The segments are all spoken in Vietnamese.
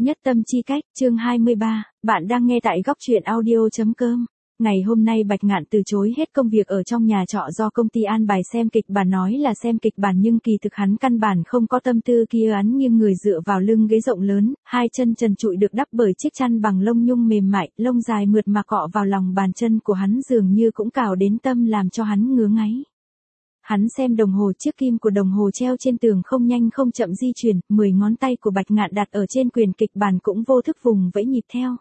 Nhất tâm chi cách, chương 23, bạn đang nghe tại góc truyện audio.com. Ngày hôm nay Bạch Ngạn từ chối hết công việc ở trong nhà trọ do công ty an bài xem kịch bản, nói là xem kịch bản nhưng kỳ thực hắn căn bản không có tâm tư kia. Hắn nghiêng người dựa vào lưng ghế rộng lớn, hai chân trần trụi được đắp bởi chiếc chăn bằng lông nhung mềm mại, lông dài mượt mà cọ vào lòng bàn chân của hắn dường như cũng cào đến tâm làm cho hắn ngứa ngáy. Hắn xem đồng hồ, chiếc kim của đồng hồ treo trên tường không nhanh không chậm di chuyển, 10 ngón tay của Bạch Ngạn đặt ở trên quyền kịch bản cũng vô thức vùng vẫy nhịp theo.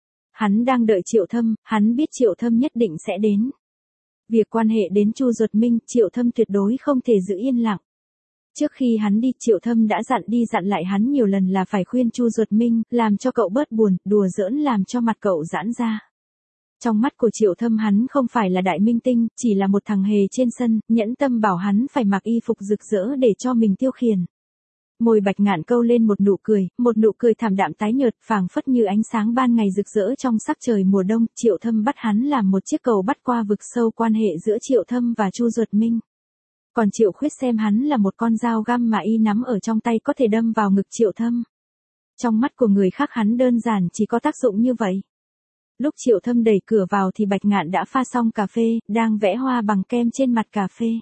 Hắn đang đợi Triệu Thâm, hắn biết Triệu Thâm nhất định sẽ đến. Việc quan hệ đến Chu Duật Minh, Triệu Thâm tuyệt đối không thể giữ yên lặng. Trước khi hắn đi, Triệu Thâm đã dặn lại hắn nhiều lần là phải khuyên Chu Duật Minh, làm cho cậu bớt buồn, đùa giỡn làm cho mặt cậu giãn ra. Trong mắt của Triệu Thâm hắn không phải là đại minh tinh, chỉ là một thằng hề trên sân, nhẫn tâm bảo hắn phải mặc y phục rực rỡ để cho mình tiêu khiển. Môi Bạch Ngạn câu lên một nụ cười thảm đạm tái nhợt, phảng phất như ánh sáng ban ngày rực rỡ trong sắc trời mùa đông. Triệu Thâm bắt hắn làm một chiếc cầu bắt qua vực sâu quan hệ giữa Triệu Thâm và Chu Duật Minh. Còn Triệu Khuyết xem hắn là một con dao găm mà y nắm ở trong tay có thể đâm vào ngực Triệu Thâm. Trong mắt của người khác hắn đơn giản chỉ có tác dụng như vậy. Lúc Triệu Thâm đẩy cửa vào thì Bạch Ngạn đã pha xong cà phê, đang vẽ hoa bằng kem trên mặt cà phê.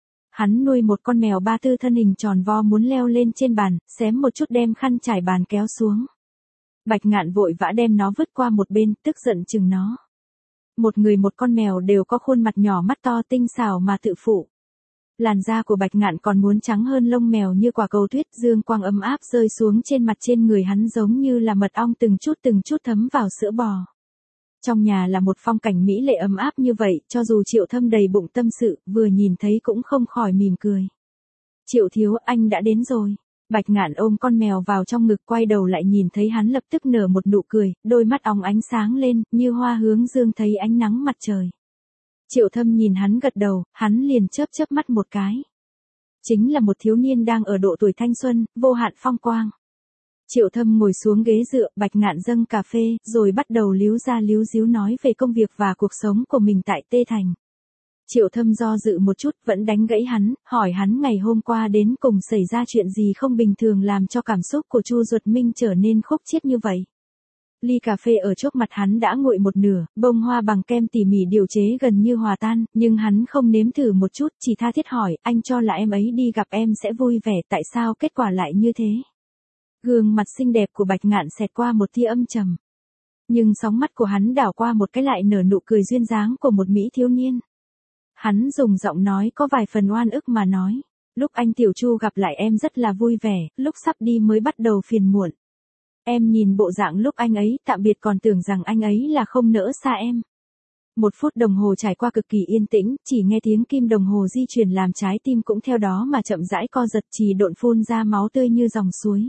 Hắn nuôi một con mèo ba tư thân hình tròn vo muốn leo lên trên bàn, xém một chút đem khăn trải bàn kéo xuống. Bạch Ngạn vội vã đem nó vứt qua một bên, tức giận chừng nó. Một người một con mèo đều có khuôn mặt nhỏ mắt to tinh xảo mà tự phụ. Làn da của Bạch Ngạn còn muốn trắng hơn lông mèo như quả cầu tuyết, dương quang ấm áp rơi xuống trên mặt trên người hắn giống như là mật ong từng chút thấm vào sữa bò. Trong nhà là một phong cảnh mỹ lệ ấm áp như vậy, cho dù Triệu Thâm đầy bụng tâm sự, vừa nhìn thấy cũng không khỏi mỉm cười. Triệu thiếu, anh đã đến rồi. Bạch Ngạn ôm con mèo vào trong ngực, quay đầu lại nhìn thấy hắn lập tức nở một nụ cười, đôi mắt óng ánh sáng lên, như hoa hướng dương thấy ánh nắng mặt trời. Triệu Thâm nhìn hắn gật đầu, hắn liền chớp mắt một cái. Chính là một thiếu niên đang ở độ tuổi thanh xuân, vô hạn phong quang. Triệu Thâm ngồi xuống ghế dựa, Bạch Ngạn dâng cà phê, rồi bắt đầu líu ra líu díu nói về công việc và cuộc sống của mình tại Tê Thành. Triệu Thâm do dự một chút, vẫn đánh gãy hắn, hỏi hắn ngày hôm qua đến cùng xảy ra chuyện gì không bình thường làm cho cảm xúc của Chu Duật Minh trở nên khúc chiết như vậy. Ly cà phê ở trước mặt hắn đã nguội một nửa, bông hoa bằng kem tỉ mỉ điều chế gần như hòa tan, nhưng hắn không nếm thử một chút, chỉ tha thiết hỏi, anh cho là em ấy đi gặp em sẽ vui vẻ, tại sao kết quả lại như thế? Gương mặt xinh đẹp của Bạch Ngạn xẹt qua một tia âm trầm. Nhưng sóng mắt của hắn đảo qua một cái lại nở nụ cười duyên dáng của một mỹ thiếu niên. Hắn dùng giọng nói có vài phần oan ức mà nói, lúc anh Tiểu Chu gặp lại em rất là vui vẻ, lúc sắp đi mới bắt đầu phiền muộn. Em nhìn bộ dạng lúc anh ấy tạm biệt còn tưởng rằng anh ấy là không nỡ xa em. 1 phút đồng hồ trải qua cực kỳ yên tĩnh, chỉ nghe tiếng kim đồng hồ di chuyển làm trái tim cũng theo đó mà chậm rãi co giật, trì độn phun ra máu tươi như dòng suối.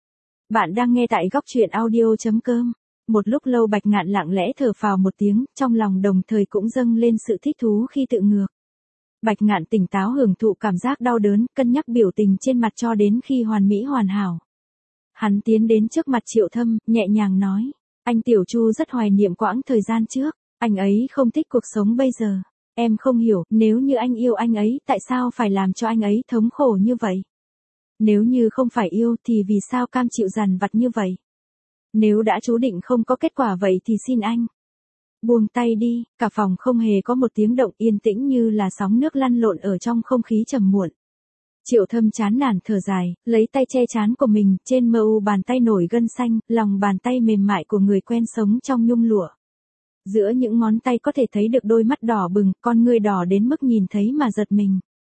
Bạn đang nghe tại góc truyện audio.com. Một lúc lâu Bạch Ngạn lặng lẽ thở phào một tiếng, trong lòng đồng thời cũng dâng lên sự thích thú khi tự ngược. Bạch Ngạn tỉnh táo hưởng thụ cảm giác đau đớn, cân nhắc biểu tình trên mặt cho đến khi hoàn mỹ hoàn hảo. Hắn tiến đến trước mặt Triệu Thâm, nhẹ nhàng nói, anh Tiểu Chu rất hoài niệm quãng thời gian trước, anh ấy không thích cuộc sống bây giờ. Em không hiểu, nếu như anh yêu anh ấy, tại sao phải làm cho anh ấy thống khổ như vậy? Nếu như không phải yêu thì vì sao cam chịu dằn vặt như vậy? Nếu đã chú định không có kết quả vậy thì xin anh buông tay đi. Cả phòng không hề có một tiếng động, yên tĩnh như là sóng nước lăn lộn ở trong không khí trầm muộn. Triệu Thâm chán nản thở dài, lấy tay che trán của mình, trên mờ u bàn tay nổi gân xanh, lòng bàn tay mềm mại của người quen sống trong nhung lụa. Giữa những ngón tay có thể thấy được đôi mắt đỏ bừng, con ngươi đỏ đến mức nhìn thấy mà giật mình.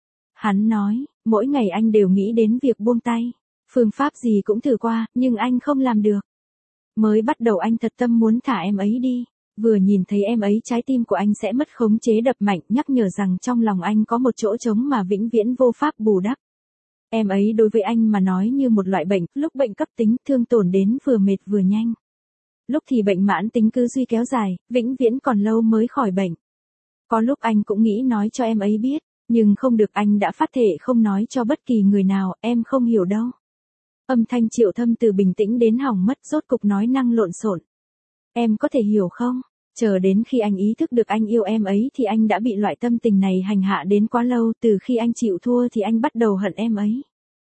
Hắn nói, mỗi ngày anh đều nghĩ đến việc buông tay. Phương pháp gì cũng thử qua, nhưng anh không làm được. Mới bắt đầu anh thật tâm muốn thả em ấy đi. Vừa nhìn thấy em ấy trái tim của anh sẽ mất khống chế đập mạnh, nhắc nhở rằng trong lòng anh có một chỗ trống mà vĩnh viễn vô pháp bù đắp. Em ấy đối với anh mà nói như một loại bệnh, lúc bệnh cấp tính, thương tổn đến vừa mệt vừa nhanh. Lúc thì bệnh mãn tính cứ duy kéo dài, vĩnh viễn còn lâu mới khỏi bệnh. Có lúc anh cũng nghĩ nói cho em ấy biết, nhưng không được, anh đã phát thệ không nói cho bất kỳ người nào, em không hiểu đâu. Âm thanh Triệu Thâm từ bình tĩnh đến hỏng mất, rốt cục nói năng lộn xộn. Em có thể hiểu không? Chờ đến khi anh ý thức được anh yêu em ấy thì anh đã bị loại tâm tình này hành hạ đến quá lâu, từ khi anh chịu thua thì anh bắt đầu hận em ấy.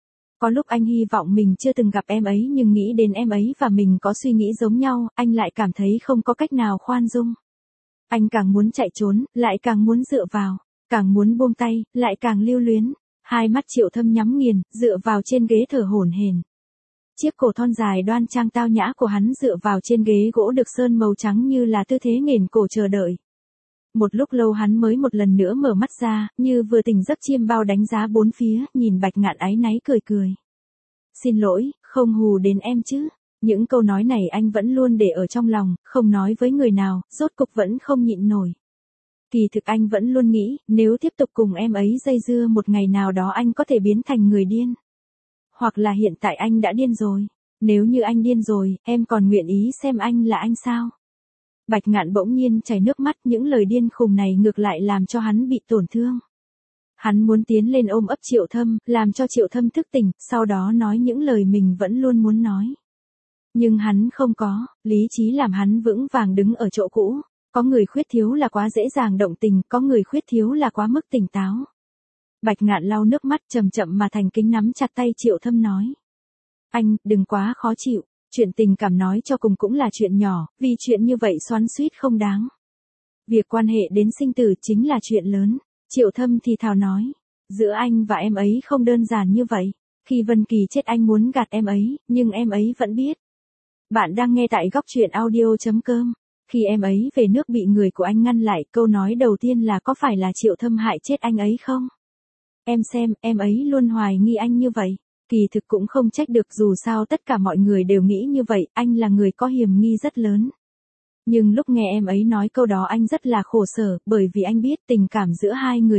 Có lúc anh hy vọng mình chưa từng gặp em ấy nhưng nghĩ đến em ấy và mình có suy nghĩ giống nhau, anh lại cảm thấy không có cách nào khoan dung. Anh càng muốn chạy trốn, lại càng muốn dựa vào, càng muốn buông tay, lại càng lưu luyến. Hai mắt Triệu Thâm nhắm nghiền, dựa vào trên ghế thở hổn hển. Chiếc cổ thon dài đoan trang tao nhã của hắn dựa vào trên ghế gỗ được sơn màu trắng như là tư thế nghển cổ chờ đợi. Một lúc lâu hắn mới một lần nữa mở mắt ra, như vừa tỉnh giấc chiêm bao đánh giá bốn phía, nhìn Bạch Ngạn áy náy cười cười. Xin lỗi, không hù đến em chứ. Những câu nói này anh vẫn luôn để ở trong lòng, không nói với người nào, rốt cục vẫn không nhịn nổi. Kỳ thực anh vẫn luôn nghĩ, nếu tiếp tục cùng em ấy dây dưa một ngày nào đó anh có thể biến thành người điên. Hoặc là hiện tại anh đã điên rồi. Nếu như anh điên rồi, em còn nguyện ý xem anh là anh sao? Bạch Ngạn bỗng nhiên chảy nước mắt, những lời điên khùng này ngược lại làm cho hắn bị tổn thương. Hắn muốn tiến lên ôm ấp Triệu Thâm, làm cho Triệu Thâm thức tỉnh, sau đó nói những lời mình vẫn luôn muốn nói. Nhưng hắn không có, lý trí làm hắn vững vàng đứng ở chỗ cũ. Có người khuyết thiếu là quá dễ dàng động tình, có người khuyết thiếu là quá mức tỉnh táo. Bạch Ngạn lau nước mắt chậm chậm mà thành kính nắm chặt tay Triệu Thâm nói. Anh, đừng quá khó chịu, chuyện tình cảm nói cho cùng cũng là chuyện nhỏ, vì chuyện như vậy xoắn xuýt không đáng. Việc quan hệ đến sinh tử chính là chuyện lớn, Triệu Thâm thì thào nói. Giữa anh và em ấy không đơn giản như vậy, khi Vân Kỳ chết anh muốn gạt em ấy, nhưng em ấy vẫn biết. Bạn đang nghe tại góc truyện audio.com. Khi em ấy về nước bị người của anh ngăn lại, câu nói đầu tiên là có phải là Triệu Thâm hại chết anh ấy không? Em xem, em ấy luôn hoài nghi anh như vậy. Kỳ thực cũng không trách được, dù sao tất cả mọi người đều nghĩ như vậy, anh là người có hiểm nghi rất lớn. Nhưng lúc nghe em ấy nói câu đó anh rất là khổ sở, bởi vì anh biết tình cảm giữa hai người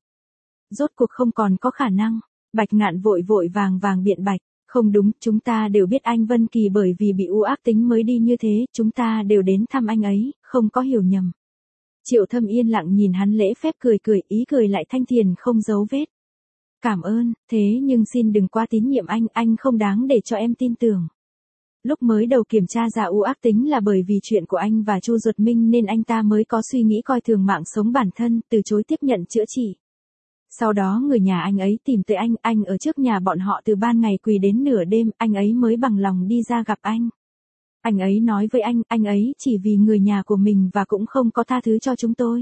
rốt cuộc không còn có khả năng. Bạch Ngạn vội vội vàng vàng biện bạch. Không đúng, chúng ta đều biết anh Vân Kỳ bởi vì bị u ác tính mới đi như thế, chúng ta đều đến thăm anh ấy, không có hiểu nhầm. Triệu Thâm yên lặng nhìn hắn lễ phép cười cười, ý cười lại thanh thiền không giấu vết. Cảm ơn, thế nhưng xin đừng quá tín nhiệm anh không đáng để cho em tin tưởng. Lúc mới đầu kiểm tra ra u ác tính là bởi vì chuyện của anh và Chu Duật Minh nên anh ta mới có suy nghĩ coi thường mạng sống bản thân, từ chối tiếp nhận chữa trị. Sau đó người nhà anh ấy tìm tới anh ở trước nhà bọn họ từ ban ngày quỳ đến nửa đêm, anh ấy mới bằng lòng đi ra gặp anh. Anh ấy nói với anh ấy chỉ vì người nhà của mình và cũng không có tha thứ cho chúng tôi.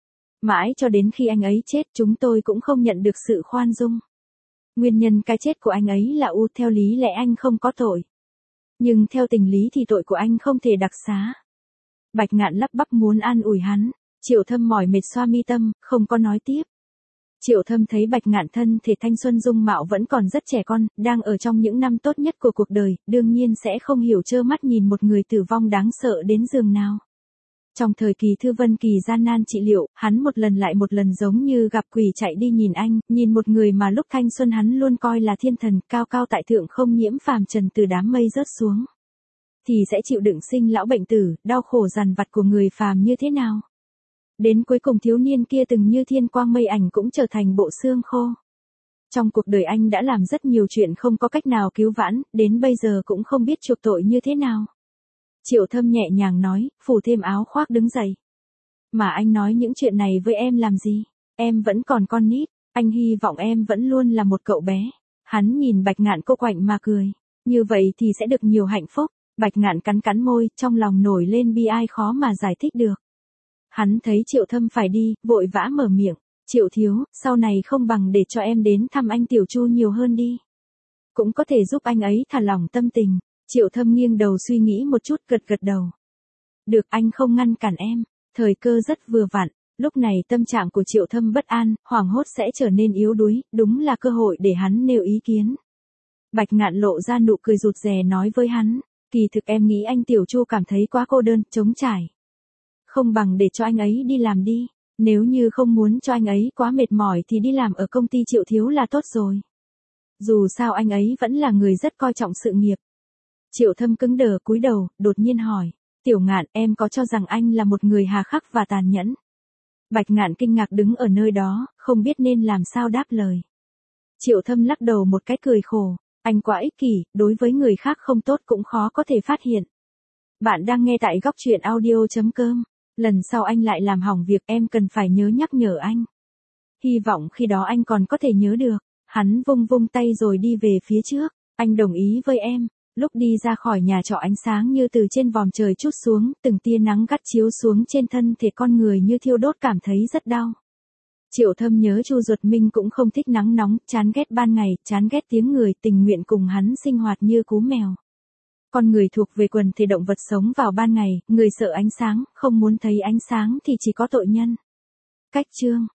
Mãi cho đến khi anh ấy chết chúng tôi cũng không nhận được sự khoan dung. Nguyên nhân cái chết của anh ấy là theo lý lẽ anh không có tội. Nhưng theo tình lý thì tội của anh không thể đặc xá. Bạch Ngạn lắp bắp muốn an ủi hắn, Triệu Thâm mỏi mệt xoa mi tâm, không có nói tiếp. Triệu Thâm thấy Bạch Ngạn thân thể thanh xuân dung mạo vẫn còn rất trẻ con, đang ở trong những năm tốt nhất của cuộc đời, đương nhiên sẽ không hiểu trơ mắt nhìn một người tử vong đáng sợ đến giường nào. Trong thời kỳ Thư Vân Kỳ gian nan trị liệu, hắn một lần lại một lần giống như gặp quỷ chạy đi nhìn anh, nhìn một người mà lúc thanh xuân hắn luôn coi là thiên thần, cao cao tại thượng không nhiễm phàm trần từ đám mây rớt xuống. Thì sẽ chịu đựng sinh lão bệnh tử, đau khổ dằn vặt của người phàm như thế nào? Đến cuối cùng thiếu niên kia từng như thiên quang mây ảnh cũng trở thành bộ xương khô. Trong cuộc đời anh đã làm rất nhiều chuyện không có cách nào cứu vãn, đến bây giờ cũng không biết chuộc tội như thế nào. Triệu Thâm nhẹ nhàng nói, phủ thêm áo khoác đứng dậy. Mà anh nói những chuyện này với em làm gì? Em vẫn còn con nít, anh hy vọng em vẫn luôn là một cậu bé. Hắn nhìn Bạch Ngạn cô quạnh mà cười. Như vậy thì sẽ được nhiều hạnh phúc. Bạch Ngạn cắn cắn môi, trong lòng nổi lên bi ai khó mà giải thích được. Hắn thấy Triệu Thâm phải đi, vội vã mở miệng. Triệu thiếu, sau này không bằng để cho em đến thăm anh Tiểu Chu nhiều hơn đi. Cũng có thể giúp anh ấy thả lỏng tâm tình. Triệu Thâm nghiêng đầu suy nghĩ một chút, gật gật đầu. Được, anh không ngăn cản em. Thời cơ rất vừa vặn. Lúc này tâm trạng của Triệu Thâm bất an, hoảng hốt sẽ trở nên yếu đuối, đúng là cơ hội để hắn nêu ý kiến. Bạch Ngạn lộ ra nụ cười rụt rè nói với hắn. Kỳ thực em nghĩ anh Tiểu Chu cảm thấy quá cô đơn, trống trải. Không bằng để cho anh ấy đi làm đi. Nếu như không muốn cho anh ấy quá mệt mỏi thì đi làm ở công ty Triệu thiếu là tốt rồi. Dù sao anh ấy vẫn là người rất coi trọng sự nghiệp. Triệu Thâm cứng đờ cúi đầu, đột nhiên hỏi. Tiểu Ngạn, em có cho rằng anh là một người hà khắc và tàn nhẫn? Bạch Ngạn kinh ngạc đứng ở nơi đó, không biết nên làm sao đáp lời. Triệu Thâm lắc đầu một cái cười khổ. Anh quá ích kỷ, đối với người khác không tốt cũng khó có thể phát hiện. Bạn đang nghe tại góc truyện audio.com. Lần sau anh lại làm hỏng việc em cần phải nhớ nhắc nhở anh. Hy vọng khi đó anh còn có thể nhớ được. Hắn vung vung tay rồi đi về phía trước. Anh đồng ý với em. Lúc đi ra khỏi nhà trọ ánh sáng như từ trên vòm trời trút xuống, từng tia nắng gắt chiếu xuống trên thân thể con người như thiêu đốt cảm thấy rất đau. Triệu Thâm nhớ Chu Duật Minh cũng không thích nắng nóng, chán ghét ban ngày, chán ghét tiếng người, tình nguyện cùng hắn sinh hoạt như cú mèo. Con người thuộc về quần thể động vật sống vào ban ngày, người sợ ánh sáng, không muốn thấy ánh sáng thì chỉ có tội nhân. Cách chương